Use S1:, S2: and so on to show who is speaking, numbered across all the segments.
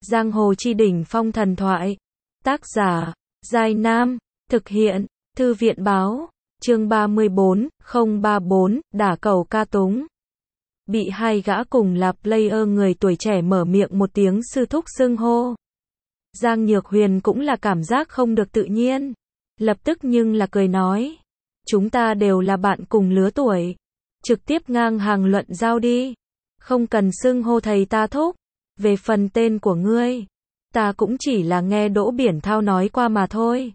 S1: Giang hồ chi đỉnh phong thần thoại. Tác giả, Giai Nam. Thực hiện, Thư viện báo. Chương 34, 034, đả cầu ca túng. Bị hai gã cùng là player người tuổi trẻ mở miệng một tiếng sư thúc xưng hô. Giang Nhược Huyền cũng là cảm giác không được tự nhiên. Lập tức nhưng là cười nói. Chúng ta đều là bạn cùng lứa tuổi. Trực tiếp ngang hàng luận giao đi. Không cần xưng hô thầy ta thúc. Về phần tên của ngươi, ta cũng chỉ là nghe Đỗ Biển Thao nói qua mà thôi.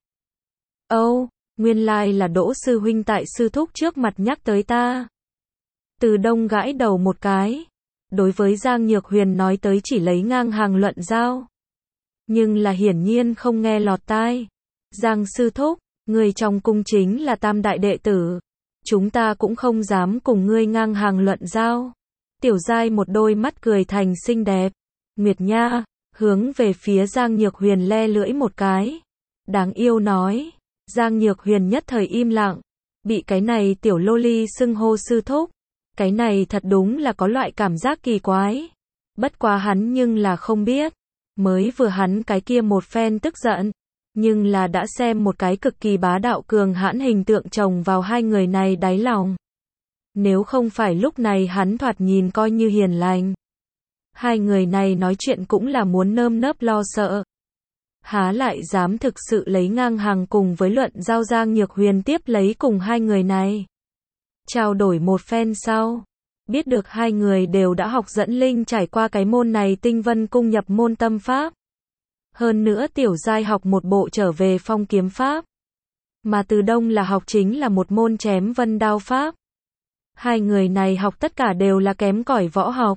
S1: Âu, nguyên lai là Đỗ sư huynh tại sư thúc trước mặt nhắc tới ta. Từ Đông gãi đầu một cái. Đối với Giang Nhược Huyền nói tới chỉ lấy ngang hàng luận giao. Nhưng là hiển nhiên không nghe lọt tai. Giang sư thúc, người trong cung chính là tam đại đệ tử. Chúng ta cũng không dám cùng ngươi ngang hàng luận giao. Tiểu Giai một đôi mắt cười thành xinh đẹp. Nguyệt Nha, hướng về phía Giang Nhược Huyền le lưỡi một cái. Đáng yêu nói. Giang Nhược Huyền nhất thời im lặng. Bị cái này tiểu loli xưng hô sư thúc. Cái này thật đúng là có loại cảm giác kỳ quái. Bất quá hắn nhưng là không biết. Mới vừa hắn cái kia một phen tức giận. Nhưng là đã xem một cái cực kỳ bá đạo cường hãn hình tượng chồng vào hai người này đáy lòng. Nếu không phải lúc này hắn thoạt nhìn coi như hiền lành. Hai người này nói chuyện cũng là muốn nơm nớp lo sợ. Há lại dám thực sự lấy ngang hàng cùng với luận giao. Giang Nhược Huyền tiếp lấy cùng hai người này. Trao đổi một phen sau. Biết được hai người đều đã học dẫn linh trải qua cái môn này Tinh Vân Cung nhập môn tâm pháp. Hơn nữa Tiểu Giai học một bộ trở về phong kiếm pháp. Mà Từ Đông là học chính là một môn chém vân đao pháp. Hai người này học tất cả đều là kém cỏi võ học.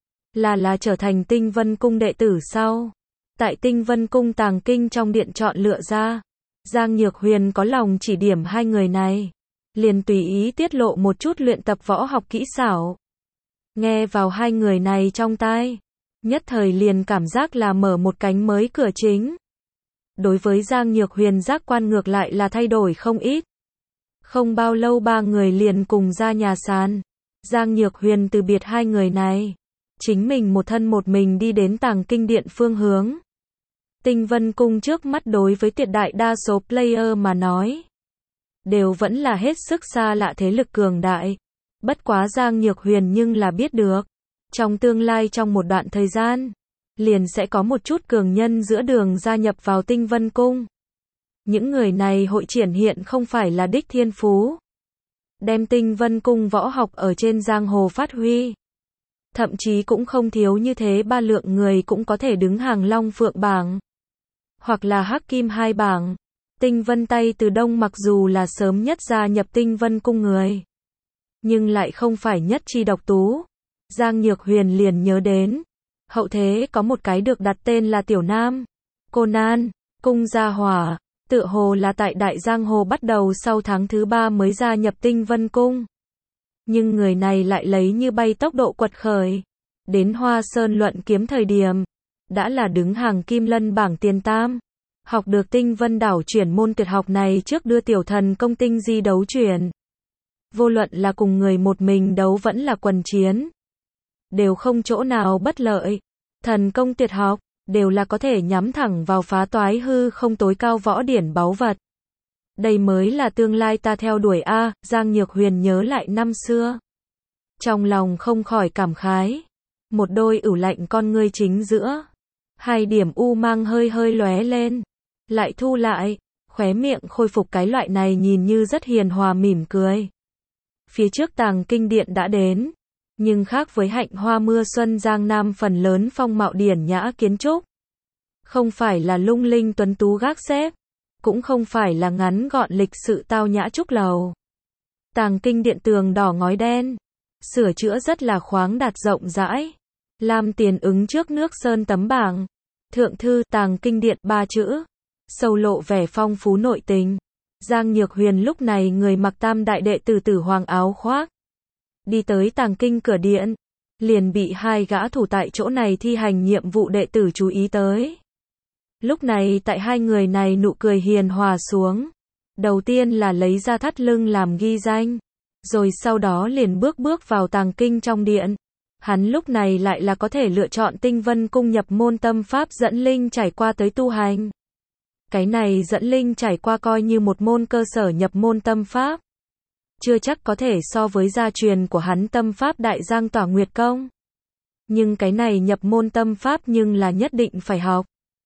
S1: Là trở thành Tinh Vân Cung đệ tử sau. Tại Tinh Vân Cung tàng kinh trong điện chọn lựa ra. Giang Nhược Huyền có lòng chỉ điểm hai người này. Liền tùy ý tiết lộ một chút luyện tập võ học kỹ xảo. Nghe vào hai người này trong tai. Nhất thời liền cảm giác là mở một cánh mới cửa chính. Đối với Giang Nhược Huyền giác quan ngược lại là thay đổi không ít. Không bao lâu ba người liền cùng ra nhà sàn. Giang Nhược Huyền từ biệt hai người này. Chính mình một thân một mình đi đến tàng kinh điện phương hướng. Tinh Vân Cung trước mắt đối với tuyệt đại đa số player mà nói. Đều vẫn là hết sức xa lạ thế lực cường đại. Bất quá Giang Nhược Huyền nhưng là biết được. Trong tương lai trong một đoạn thời gian. Liền sẽ có một chút cường nhân giữa đường gia nhập vào Tinh Vân Cung. Những người này hội triển hiện không phải là đích thiên phú. Đem Tinh Vân Cung võ học ở trên giang hồ phát huy. Thậm chí cũng không thiếu như thế ba lượng người cũng có thể đứng hàng Long Phượng bảng. Hoặc là Hắc Kim hai bảng. Tinh Vân Tay Từ Đông mặc dù là sớm nhất gia nhập Tinh Vân Cung người. Nhưng lại không phải nhất chi độc tú. Giang Nhược Huyền liền nhớ đến. Hậu thế có một cái được đặt tên là Tiểu Nam. Conan, Cung Gia Hỏa. Tựa hồ là tại Đại Giang Hồ bắt đầu sau tháng thứ 3 mới gia nhập Tinh Vân Cung. Nhưng người này lại lấy như bay tốc độ quật khởi. Đến Hoa Sơn luận kiếm thời điểm. Đã là đứng hàng Kim Lân bảng tiền tam. Học được Tinh Vân đảo chuyển môn tuyệt học này trước đưa tiểu thần công tinh di đấu chuyển. Vô luận là cùng người một mình đấu vẫn là quần chiến. Đều không chỗ nào bất lợi. Thần công tuyệt học. Đều là có thể nhắm thẳng vào phá toái hư không tối cao võ điển báu vật. Đây mới là tương lai ta theo đuổi a. Giang Nhược Huyền nhớ lại năm xưa. Trong lòng không khỏi cảm khái. Một đôi ửu lạnh con ngươi chính giữa. Hai điểm u mang hơi hơi lóe lên. Lại thu lại. Khóe miệng khôi phục cái loại này nhìn như rất hiền hòa mỉm cười. Phía trước tàng kinh điện đã đến. Nhưng khác với Hạnh Hoa Mưa Xuân Giang Nam phần lớn phong mạo điển nhã kiến trúc. Không phải là lung linh tuấn tú gác xếp. Cũng không phải là ngắn gọn lịch sự tao nhã trúc lầu. Tàng kinh điện tường đỏ ngói đen. Sửa chữa rất là khoáng đạt rộng rãi. Lam tiền ứng trước nước sơn tấm bảng. Thượng thư tàng kinh điện 3 chữ. Sâu lộ vẻ phong phú nội tình. Giang Nhược Huyền lúc này người mặc tam đại đệ tử tử hoàng áo khoác. Đi tới tàng kinh cửa điện. Liền bị hai gã thủ tại chỗ này thi hành nhiệm vụ đệ tử chú ý tới. Lúc này tại hai người này nụ cười hiền hòa xuống. Đầu tiên là lấy ra thắt lưng làm ghi danh. Rồi sau đó liền bước vào tàng kinh trong điện. hắn lúc này lại là có thể lựa chọn Tinh Vân Cung nhập môn tâm pháp dẫn linh trải qua tới tu hành. Cái này dẫn linh trải qua coi như một môn cơ sở nhập môn tâm pháp. Chưa chắc có thể so với gia truyền của hắn tâm pháp Đại Giang Tỏa Nguyệt Công. Nhưng cái này nhập môn tâm pháp nhưng là nhất định phải học.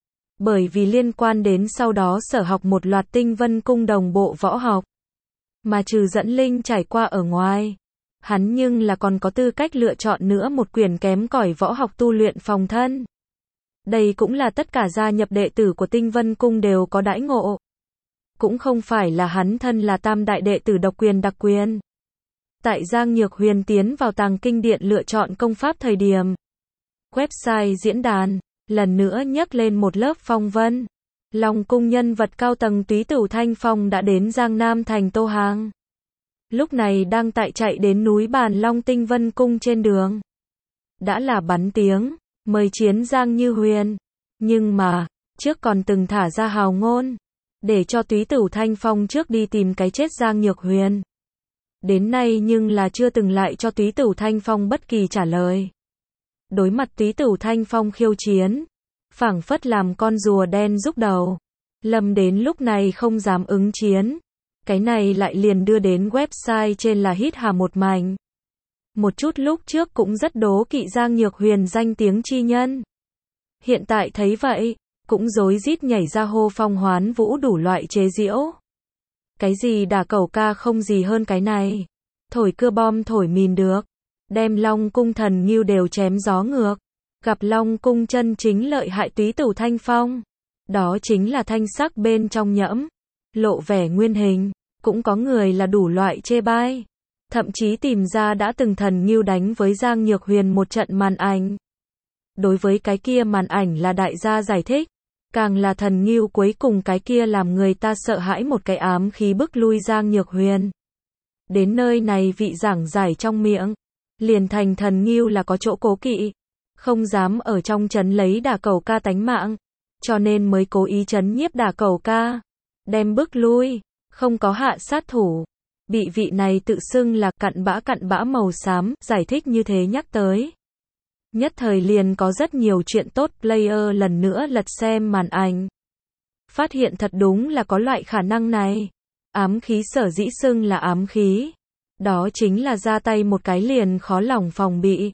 S1: Bởi vì liên quan đến sau đó sở học một loạt Tinh Vân Cung đồng bộ võ học. Mà trừ dẫn linh trải qua ở ngoài, hắn nhưng là còn có tư cách lựa chọn nữa một quyển kém cỏi võ học tu luyện phòng thân. Đây cũng là tất cả gia nhập đệ tử của Tinh Vân Cung đều có đãi ngộ. Cũng không phải là hắn thân là tam đại đệ tử độc quyền đặc quyền. Tại Giang Nhược Huyền tiến vào tàng kinh điện lựa chọn công pháp thời điểm. Website diễn đàn, lần nữa nhắc lên một lớp phong vân. Long cung nhân vật cao tầng Túy Tửu Thanh Phong đã đến Giang Nam thành Tô Hàng. Lúc này đang tại chạy đến núi Bàn Long Tinh Vân Cung trên đường. Đã là bắn tiếng, mời chiến Giang Như Huyền. Nhưng mà, trước còn từng thả ra hào ngôn. Để cho Túy Tửu Thanh Phong trước đi tìm cái chết Giang Nhược Huyền. Đến nay nhưng là chưa từng lại cho Túy Tửu Thanh Phong bất kỳ trả lời. Đối mặt Túy Tửu Thanh Phong khiêu chiến, phảng phất làm con rùa đen rúc đầu. Lâm đến lúc này không dám ứng chiến. Cái này lại liền đưa đến website trên là hít hà một mảnh. Một chút lúc trước cũng rất đố kỵ Giang Nhược Huyền danh tiếng chi nhân. Hiện tại thấy vậy, cũng rối rít nhảy ra hô phong hoán vũ đủ loại chế giễu. Cái gì đả cẩu ca không gì hơn cái này. Thổi cưa bom thổi mìn được. Đem Long cung thần ngưu đều chém gió ngược. Gặp Long cung chân chính lợi hại Túy Tửu Thanh Phong. Đó chính là thanh sắc bên trong nhẫm. Lộ vẻ nguyên hình. Cũng có người là đủ loại chê bai. Thậm chí tìm ra đã từng thần ngưu đánh với Giang Nhược Huyền một trận màn ảnh. Đối với cái kia màn ảnh là đại gia giải thích. Càng là thần ngưu cuối cùng cái kia làm người ta sợ hãi một cái ám khí bức lui Giang Nhược Huyền. Đến nơi này vị giảng giải trong miệng. Liền thành thần ngưu là có chỗ cố kỵ. Không dám ở trong trấn lấy đả cẩu ca tánh mạng. Cho nên mới cố ý trấn nhiếp đả cẩu ca. Đem bức lui. Không có hạ sát thủ. Bị vị này tự xưng là cặn bã màu xám, giải thích như thế nhắc tới. Nhất thời liền có rất nhiều chuyện tốt player lần nữa lật xem màn ảnh. Phát hiện thật đúng là có loại khả năng này. Ám khí sở dĩ xưng là ám khí. Đó chính là ra tay một cái liền khó lòng phòng bị.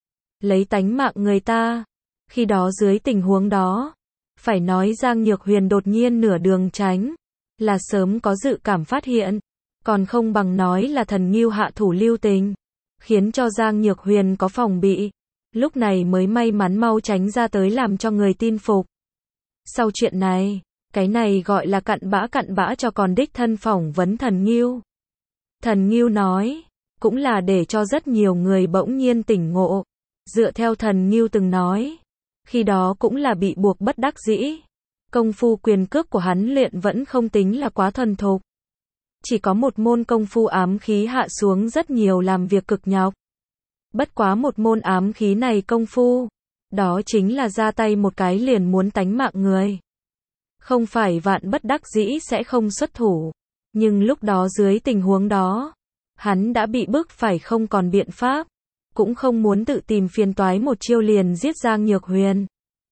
S1: Lấy tánh mạng người ta. Khi đó dưới tình huống đó. Phải nói Giang Nhược Huyền đột nhiên nửa đường tránh. Là sớm có dự cảm phát hiện. Còn không bằng nói là thần ngưu hạ thủ lưu tình. Khiến cho Giang Nhược Huyền có phòng bị. Lúc này mới may mắn mau tránh ra tới làm cho người tin phục. Sau chuyện này, cái này gọi là cặn bã cho còn đích thân phỏng vấn thần ngưu. Thần ngưu nói, cũng là để cho rất nhiều người bỗng nhiên tỉnh ngộ. Dựa theo thần ngưu từng nói, khi đó cũng là bị buộc bất đắc dĩ. Công phu quyền cước của hắn luyện vẫn không tính là quá thuần thục. Chỉ có một môn công phu ám khí hạ xuống rất nhiều làm việc cực nhọc. Bất quá một môn ám khí này công phu, đó chính là ra tay một cái liền muốn tánh mạng người. Không phải vạn bất đắc dĩ sẽ không xuất thủ. Nhưng lúc đó dưới tình huống đó, hắn đã bị bức phải không còn biện pháp. Cũng không muốn tự tìm phiền toái một chiêu liền giết Giang Nhược Huyền.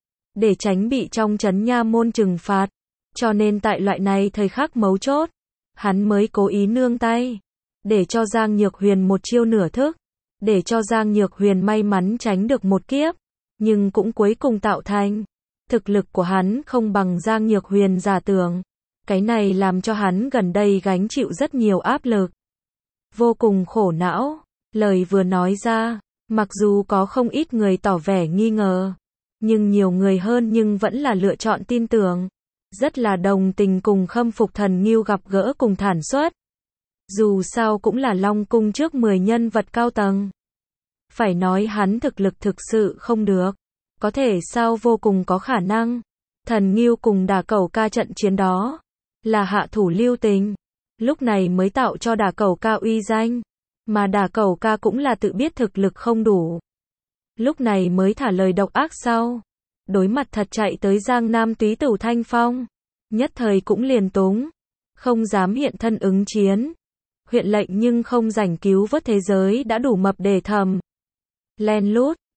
S1: Để tránh bị trong trấn nha môn trừng phạt. Cho nên tại loại này thời khắc mấu chốt, hắn mới cố ý nương tay. Để cho Giang Nhược Huyền một chiêu nửa thức. Để cho Giang Nhược Huyền may mắn tránh được một kiếp. Nhưng cũng cuối cùng tạo thành. Thực lực của hắn không bằng Giang Nhược Huyền giả tưởng. Cái này làm cho hắn gần đây gánh chịu rất nhiều áp lực. Vô cùng khổ não. Lời vừa nói ra, mặc dù có không ít người tỏ vẻ nghi ngờ. Nhưng nhiều người hơn nhưng vẫn là lựa chọn tin tưởng. Rất là đồng tình cùng khâm phục thần ngưu gặp gỡ cùng thản xuất. Dù sao cũng là Long cung trước 10 nhân vật cao tầng. Phải nói hắn thực lực thực sự không được. Có thể sao vô cùng có khả năng. Thần ngưu cùng đả cẩu ca trận chiến đó. Là hạ thủ lưu tình. Lúc này mới tạo cho đả cẩu ca uy danh. Mà đả cẩu ca cũng là tự biết thực lực không đủ. Lúc này mới thả lời độc ác sau. Đối mặt thật chạy tới Giang Nam Túy Tửu Thanh Phong. Nhất thời cũng liền túng. Không dám hiện thân ứng chiến. Huyện lệnh nhưng không rảnh cứu vớt thế giới đã đủ mập để thầm. Len lút,